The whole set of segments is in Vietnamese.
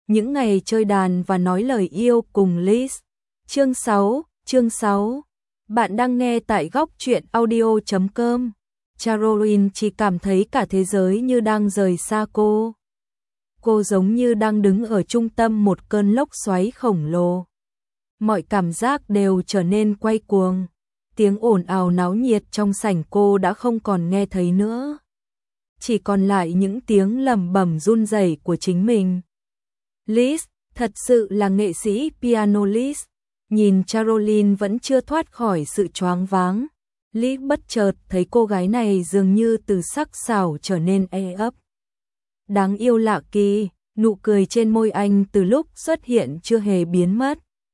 những ngày chơi đàn và nói lời yêu cùng Liz. Chương 6. Bạn đang nghe tại góc truyện audio.com. Caroline chỉ cảm thấy cả thế giới như đang rời xa cô. Cô giống như đang đứng ở trung tâm một cơn lốc xoáy khổng lồ. Mọi cảm giác đều trở nên quay cuồng. Tiếng ồn ào náo nhiệt trong sảnh cô đã không còn nghe thấy nữa. Chỉ còn lại những tiếng lẩm bẩm run rẩy của chính mình. Liz, thật sự là nghệ sĩ piano Liz. Nhìn Caroline vẫn chưa thoát khỏi sự choáng váng. Liz bất chợt thấy cô gái này dường như từ sắc sảo trở nên e ấp. Đáng yêu lạ kỳ, nụ cười trên môi anh từ lúc xuất hiện chưa hề biến mất.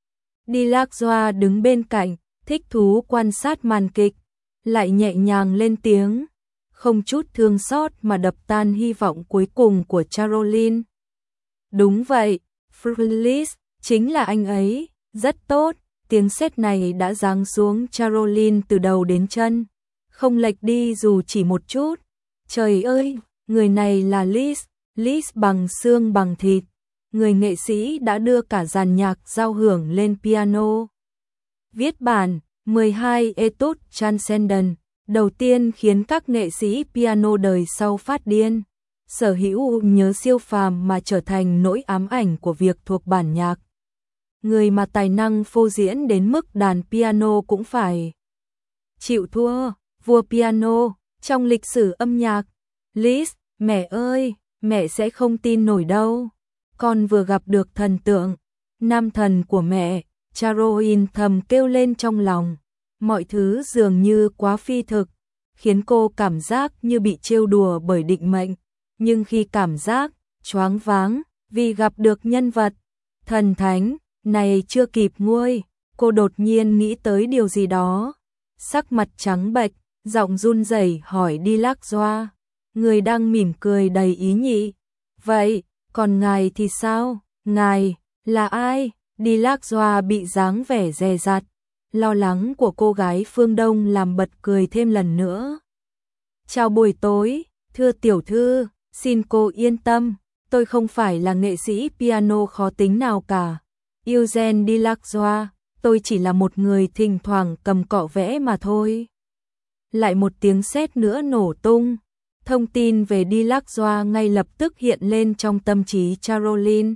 Delacroix đứng bên cạnh, thích thú quan sát màn kịch, lại nhẹ nhàng lên tiếng, không chút thương xót mà đập tan hy vọng cuối cùng của Caroline. Đúng vậy, Liz, chính là anh ấy, rất tốt. Tiếng sét này đã giáng xuống Caroline từ đầu đến chân, không lệch đi dù chỉ một chút. Trời ơi, người này là Liz, Liz bằng xương bằng thịt, người nghệ sĩ đã đưa cả dàn nhạc giao hưởng lên piano. Viết bản 12 Etudes Transcendent, đầu tiên khiến các nghệ sĩ piano đời sau phát điên, sở hữu nhớ siêu phàm mà trở thành nỗi ám ảnh của việc thuộc bản nhạc. Người mà tài năng phô diễn đến mức đàn piano cũng phải chịu thua, vua piano trong lịch sử âm nhạc. Liz, mẹ ơi, mẹ sẽ không tin nổi đâu. Con vừa gặp được thần tượng, nam thần của mẹ. Caroline thầm kêu lên trong lòng. Mọi thứ dường như quá phi thực, khiến cô cảm giác như bị trêu đùa bởi định mệnh. Nhưng khi cảm giác choáng váng vì gặp được nhân vật thần thánh này chưa kịp nguôi, cô đột nhiên nghĩ tới điều gì đó. Sắc mặt trắng bệch, giọng run rẩy hỏi Delacroix, người đang mỉm cười đầy ý nhị. Vậy, còn ngài thì sao? Ngài là ai? Delacroix bị dáng vẻ dè dặt, lo lắng của cô gái phương Đông làm bật cười thêm lần nữa. Chào buổi tối, thưa tiểu thư, xin cô yên tâm, tôi không phải là nghệ sĩ piano khó tính nào cả. Eugène Delacroix, tôi chỉ là một người thỉnh thoảng cầm cọ vẽ mà thôi. Lại một tiếng sét nữa nổ tung. Thông tin về Delacroix ngay lập tức hiện lên trong tâm trí Caroline.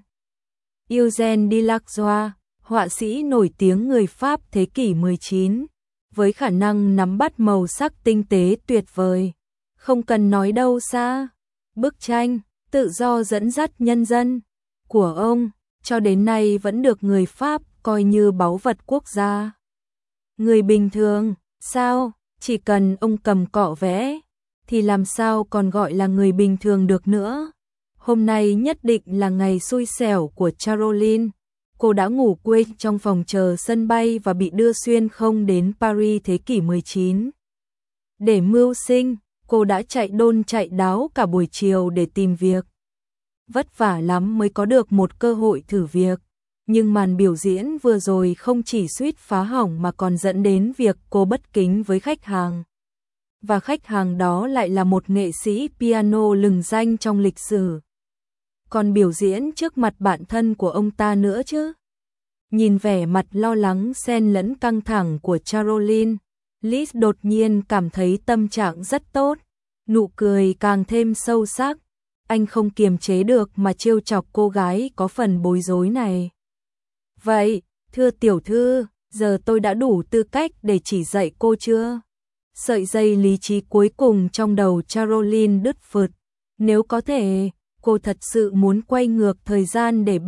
Eugène Delacroix, họa sĩ nổi tiếng người Pháp thế kỷ 19, với khả năng nắm bắt màu sắc tinh tế tuyệt vời. Không cần nói đâu xa, bức tranh Tự do dẫn dắt nhân dân của ông cho đến nay vẫn được người Pháp coi như báu vật quốc gia. Người bình thường, sao, chỉ cần ông cầm cọ vẽ, thì làm sao còn gọi là người bình thường được nữa. Hôm nay nhất định là ngày xui xẻo của Caroline. Cô đã ngủ quên trong phòng chờ sân bay và bị đưa xuyên không đến Paris thế kỷ 19. Để mưu sinh, cô đã chạy đôn chạy đáo cả buổi chiều để tìm việc. Vất vả lắm mới có được một cơ hội thử việc. Nhưng màn biểu diễn vừa rồi không chỉ suýt phá hỏng mà còn dẫn đến việc cô bất kính với khách hàng. Và khách hàng đó lại là một nghệ sĩ piano lừng danh trong lịch sử. Còn biểu diễn trước mặt bạn thân của ông ta nữa chứ. Nhìn vẻ mặt lo lắng xen lẫn căng thẳng của Caroline, Liz đột nhiên cảm thấy tâm trạng rất tốt. Nụ cười càng thêm sâu sắc. Anh không kiềm chế được mà trêu chọc cô gái có phần bối rối này. Vậy, thưa tiểu thư, giờ tôi đã đủ tư cách để chỉ dạy cô chưa? Sợi dây lý trí cuối cùng trong đầu Caroline đứt phượt. Nếu có thể, cô thật sự muốn quay ngược thời gian để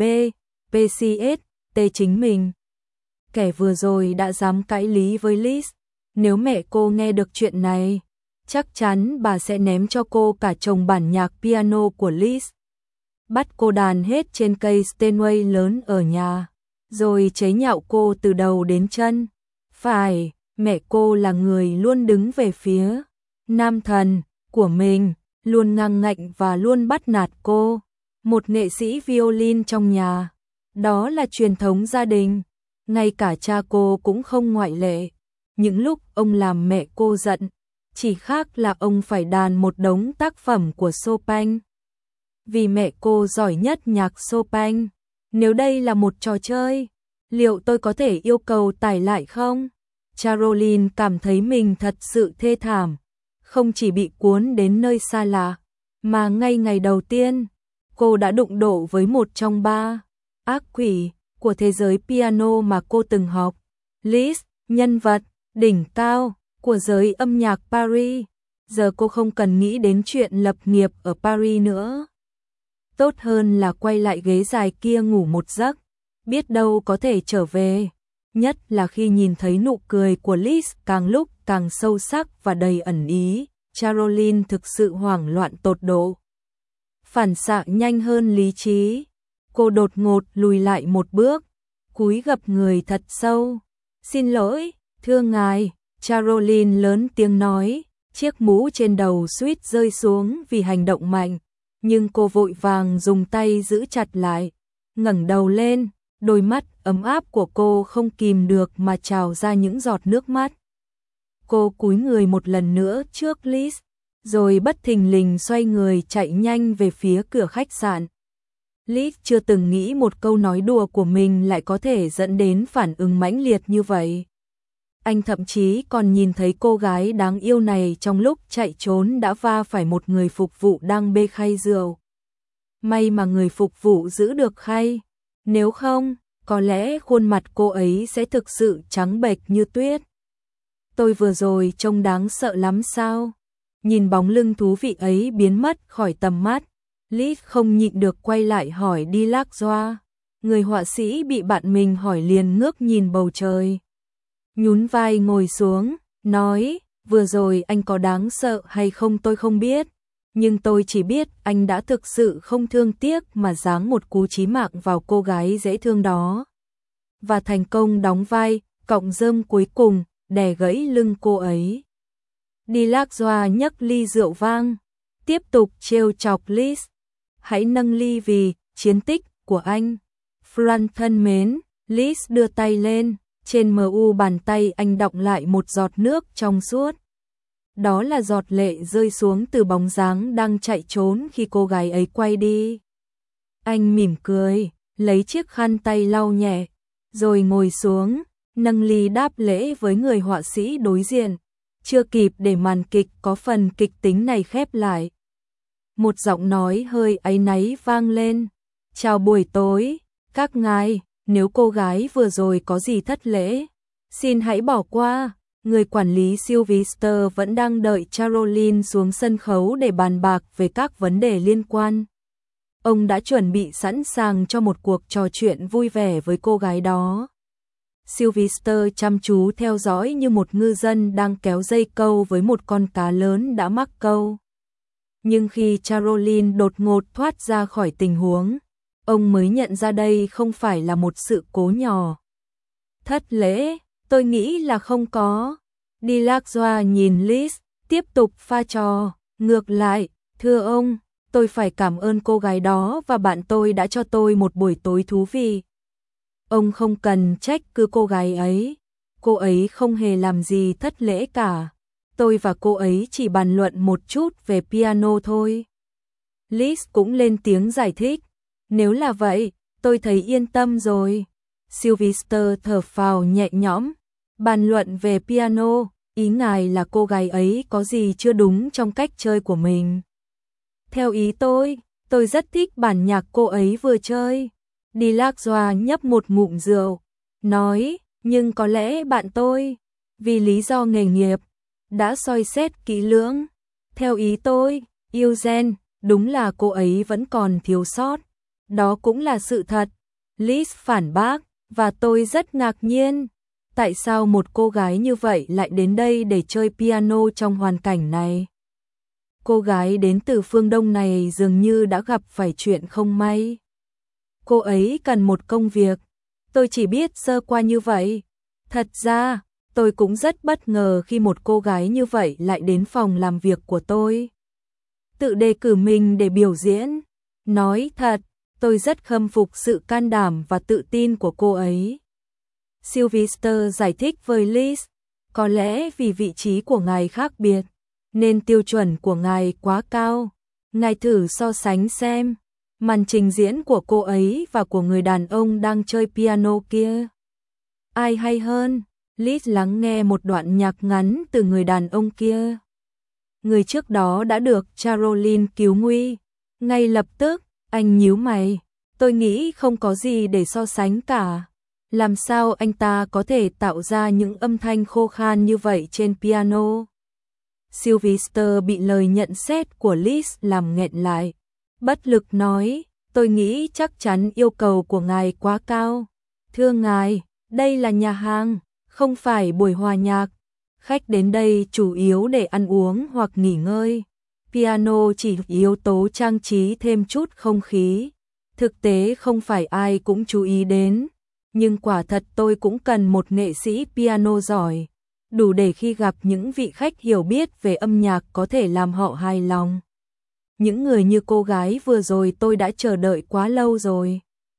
PCS chính mình. Kẻ vừa rồi đã dám cãi lý với Liz. Nếu mẹ cô nghe được chuyện này, chắc chắn bà sẽ ném cho cô cả chồng bản nhạc piano của Liz. Bắt cô đàn hết trên cây Steinway lớn ở nhà, rồi chế nhạo cô từ đầu đến chân. Phải, mẹ cô là người luôn đứng về phía nam thần của mình, luôn ngang ngạnh và luôn bắt nạt cô. Một nghệ sĩ violin trong nhà, đó là truyền thống gia đình. Ngay cả cha cô cũng không ngoại lệ. Những lúc ông làm mẹ cô giận, chỉ khác là ông phải đàn một đống tác phẩm của Chopin. Vì mẹ cô giỏi nhất nhạc Chopin, Nếu đây là một trò chơi, liệu tôi có thể yêu cầu tải lại không? Caroline cảm thấy mình thật sự thê thảm, không chỉ bị cuốn đến nơi xa lạ, mà ngay ngày đầu tiên, cô đã đụng độ với một trong ba ác quỷ của thế giới piano mà cô từng học. Liszt, nhân vật đỉnh cao của giới âm nhạc Paris. Giờ cô không cần nghĩ đến chuyện lập nghiệp ở Paris nữa. Tốt hơn là quay lại ghế dài kia ngủ một giấc, biết đâu có thể trở về. Nhất là khi nhìn thấy nụ cười của Liszt càng lúc càng sâu sắc và đầy ẩn ý, Caroline thực sự hoảng loạn tột độ. Phản xạ nhanh hơn lý trí, cô đột ngột lùi lại một bước, cúi gập người thật sâu. Xin lỗi, thưa ngài, Caroline lớn tiếng nói, chiếc mũ trên đầu suýt rơi xuống vì hành động mạnh, nhưng cô vội vàng dùng tay giữ chặt lại, ngẩng đầu lên, đôi mắt ấm áp của cô không kìm được mà trào ra những giọt nước mắt. Cô cúi người một lần nữa trước Liszt, rồi bất thình lình xoay người chạy nhanh về phía cửa khách sạn. Liszt chưa từng nghĩ một câu nói đùa của mình lại có thể dẫn đến phản ứng mãnh liệt như vậy. Anh thậm chí còn nhìn thấy cô gái đáng yêu này trong lúc chạy trốn đã va phải một người phục vụ đang bê khay rượu. May mà người phục vụ giữ được khay, nếu không, có lẽ khuôn mặt cô ấy sẽ thực sự trắng bệch như tuyết. Tôi vừa rồi trông đáng sợ lắm sao? Nhìn bóng lưng thú vị ấy biến mất khỏi tầm mắt, Liszt không nhịn được quay lại hỏi Delacroix. Người họa sĩ bị bạn mình hỏi liền ngước nhìn bầu trời. Nhún vai ngồi xuống, nói, vừa rồi anh có đáng sợ hay không tôi không biết, nhưng tôi chỉ biết anh đã thực sự không thương tiếc mà giáng một cú chí mạng vào cô gái dễ thương đó. Và thành công đóng vai, cọng rơm cuối cùng, đè gãy lưng cô ấy. Delacroix nhấc ly rượu vang, tiếp tục trêu chọc Liszt. Hãy nâng ly vì chiến tích của anh. Franz thân mến, Liszt đưa tay lên, trên mu bàn tay anh đọng lại một giọt nước trong suốt. Đó là giọt lệ rơi xuống từ bóng dáng đang chạy trốn khi cô gái ấy quay đi. Anh mỉm cười, lấy chiếc khăn tay lau nhẹ, rồi ngồi xuống, nâng ly đáp lễ với người họa sĩ đối diện. Chưa kịp để màn kịch có phần kịch tính này khép lại, một giọng nói hơi áy náy vang lên. Chào buổi tối, các ngài, nếu cô gái vừa rồi có gì thất lễ, xin hãy bỏ qua. Người quản lý Sylvester vẫn đang đợi Caroline xuống sân khấu để bàn bạc về các vấn đề liên quan. Ông đã chuẩn bị sẵn sàng cho một cuộc trò chuyện vui vẻ với cô gái đó. Sylvester chăm chú theo dõi như một ngư dân đang kéo dây câu với một con cá lớn đã mắc câu. Nhưng khi Caroline đột ngột thoát ra khỏi tình huống, ông mới nhận ra đây không phải là một sự cố nhỏ. Thất lễ, tôi nghĩ là không có. Delacroix nhìn Liszt, tiếp tục pha trò. Ngược lại, thưa ông, tôi phải cảm ơn cô gái đó và bạn tôi đã cho tôi một buổi tối thú vị. Ông không cần trách cứ cô gái ấy. Cô ấy không hề làm gì thất lễ cả. Tôi và cô ấy chỉ bàn luận một chút về piano thôi. Liszt cũng lên tiếng giải thích. Nếu là vậy, tôi thấy yên tâm rồi. Sylvester thở phào nhẹ nhõm. Bàn luận về piano, ý ngài là cô gái ấy có gì chưa đúng trong cách chơi của mình. Theo ý tôi rất thích bản nhạc cô ấy vừa chơi. Delacroix nhấp một ngụm rượu, nói, nhưng có lẽ bạn tôi, vì lý do nghề nghiệp, đã soi xét kỹ lưỡng. Theo ý tôi, Eugène, đúng là cô ấy vẫn còn thiếu sót. Đó cũng là sự thật. Liszt phản bác, và tôi rất ngạc nhiên. Tại sao một cô gái như vậy lại đến đây để chơi piano trong hoàn cảnh này? Cô gái đến từ phương Đông này dường như đã gặp phải chuyện không may. Cô ấy cần một công việc. Tôi chỉ biết sơ qua như vậy. Thật ra, tôi cũng rất bất ngờ khi một cô gái như vậy lại đến phòng làm việc của tôi. Tự đề cử mình để biểu diễn. Nói thật, tôi rất khâm phục sự can đảm và tự tin của cô ấy. Sylvester giải thích với Liszt, có lẽ vì vị trí của ngài khác biệt, nên tiêu chuẩn của ngài quá cao. Ngài thử so sánh xem. Màn trình diễn của cô ấy và của người đàn ông đang chơi piano kia. Ai hay hơn? Liz lắng nghe một đoạn nhạc ngắn từ người đàn ông kia. Người trước đó đã được Caroline cứu nguy. Ngay lập tức, anh nhíu mày. Tôi nghĩ không có gì để so sánh cả. Làm sao anh ta có thể tạo ra những âm thanh khô khan như vậy trên piano? Sylvester bị lời nhận xét của Liz làm nghẹn lại. Bất lực nói, tôi nghĩ chắc chắn yêu cầu của ngài quá cao. Thưa ngài, đây là nhà hàng, không phải buổi hòa nhạc. Khách đến đây chủ yếu để ăn uống hoặc nghỉ ngơi. Piano chỉ yếu tố trang trí thêm chút không khí. Thực tế không phải ai cũng chú ý đến. Nhưng quả thật tôi cũng cần một nghệ sĩ piano giỏi. Đủ để khi gặp những vị khách hiểu biết về âm nhạc có thể làm họ hài lòng. Những người như cô gái vừa rồi tôi đã chờ đợi quá lâu rồi.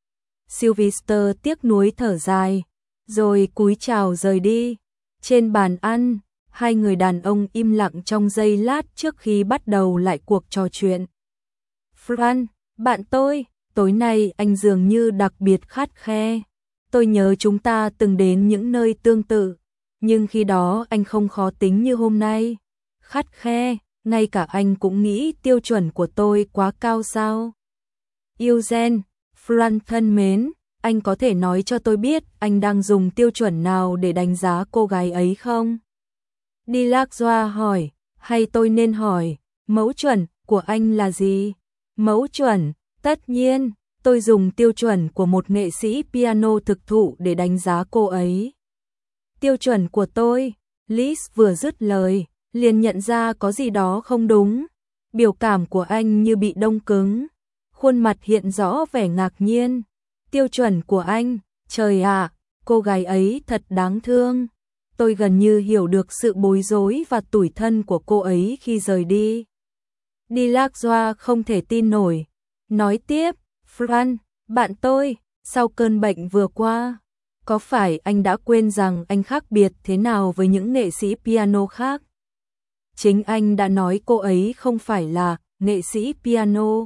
Sylvester tiếc nuối thở dài, rồi cúi chào rời đi. Trên bàn ăn, hai người đàn ông im lặng trong giây lát trước khi bắt đầu lại cuộc trò chuyện. Fran, bạn tôi, tối nay anh dường như đặc biệt khắt khe. Tôi nhớ chúng ta từng đến những nơi tương tự, nhưng khi đó anh không khó tính như hôm nay. Khắt khe, ngay cả anh cũng nghĩ tiêu chuẩn của tôi quá cao sao? Eugene, Fran thân mến, anh có thể nói cho tôi biết anh đang dùng tiêu chuẩn nào để đánh giá cô gái ấy không? Delacroix hỏi, hay tôi nên hỏi, mẫu chuẩn của anh là gì? Mẫu chuẩn, tất nhiên, tôi dùng tiêu chuẩn của một nghệ sĩ piano thực thụ để đánh giá cô ấy. Tiêu chuẩn của tôi, Liz vừa dứt lời, liền nhận ra có gì đó không đúng. Biểu cảm của anh như bị đông cứng, khuôn mặt hiện rõ vẻ ngạc nhiên. Tiêu chuẩn của anh, trời ạ, cô gái ấy thật đáng thương. Tôi gần như hiểu được sự bối rối và tủi thân của cô ấy khi rời đi. Delacroix không thể tin nổi, nói tiếp, Fran, bạn tôi, sau cơn bệnh vừa qua, có phải anh đã quên rằng anh khác biệt thế nào với những nghệ sĩ piano khác? Chính anh đã nói cô ấy không phải là nghệ sĩ piano,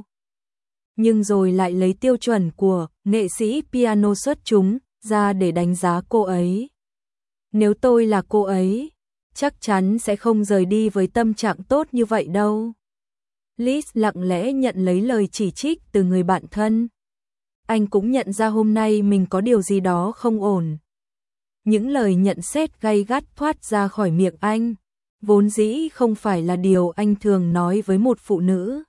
nhưng rồi lại lấy tiêu chuẩn của nghệ sĩ piano xuất chúng ra để đánh giá cô ấy. Nếu tôi là cô ấy, chắc chắn sẽ không rời đi với tâm trạng tốt như vậy đâu. Liz lặng lẽ nhận lấy lời chỉ trích từ người bạn thân. Anh cũng nhận ra hôm nay mình có điều gì đó không ổn. Những lời nhận xét gay gắt thoát ra khỏi miệng anh, vốn dĩ không phải là điều anh thường nói với một phụ nữ.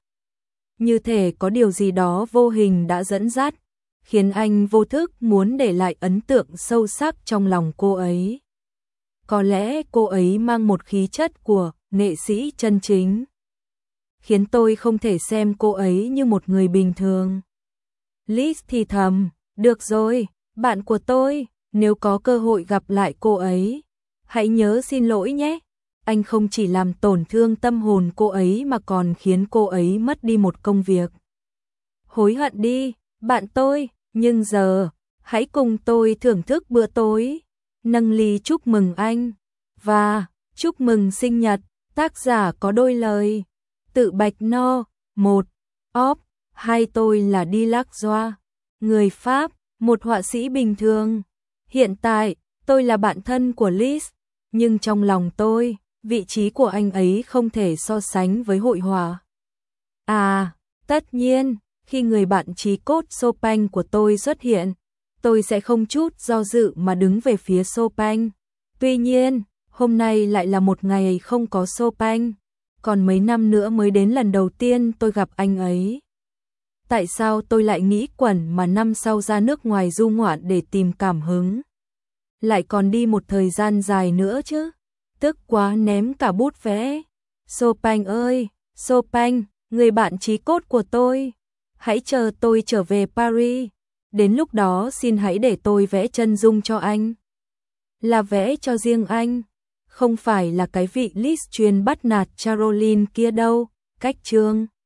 Như thể có điều gì đó vô hình đã dẫn dắt, khiến anh vô thức muốn để lại ấn tượng sâu sắc trong lòng cô ấy. Có lẽ cô ấy mang một khí chất của nghệ sĩ chân chính, khiến tôi không thể xem cô ấy như một người bình thường. Liz thì thầm, được rồi, bạn của tôi, nếu có cơ hội gặp lại cô ấy, hãy nhớ xin lỗi nhé. Anh không chỉ làm tổn thương tâm hồn cô ấy mà còn khiến cô ấy mất đi một công việc. Hối hận đi, bạn tôi, nhưng giờ, hãy cùng tôi thưởng thức bữa tối. Nâng ly chúc mừng anh, và chúc mừng sinh nhật, tác giả có đôi lời. Tự Bạch No, 1, Op, 2 tôi là Delacroix, người Pháp, một họa sĩ bình thường. Hiện tại, tôi là bạn thân của Liz, nhưng trong lòng tôi, vị trí của anh ấy không thể so sánh với hội họa. À, tất nhiên, khi người bạn chí cốt Chopin của tôi xuất hiện, tôi sẽ không chút do dự mà đứng về phía Chopin. Tuy nhiên, hôm nay lại là một ngày không có Chopin, còn mấy năm nữa mới đến lần đầu tiên tôi gặp anh ấy. Tại sao tôi lại nghĩ quẩn mà năm sau ra nước ngoài du ngoạn để tìm cảm hứng? Lại còn đi một thời gian dài nữa chứ? Tức quá ném cả bút vẽ. Chopin ơi, Chopin, người bạn chí cốt của tôi, hãy chờ tôi trở về Paris. Đến lúc đó xin hãy để tôi vẽ chân dung cho anh. Là vẽ cho riêng anh, không phải là cái vị Liz chuyên bắt nạt Caroline kia đâu. Cách chương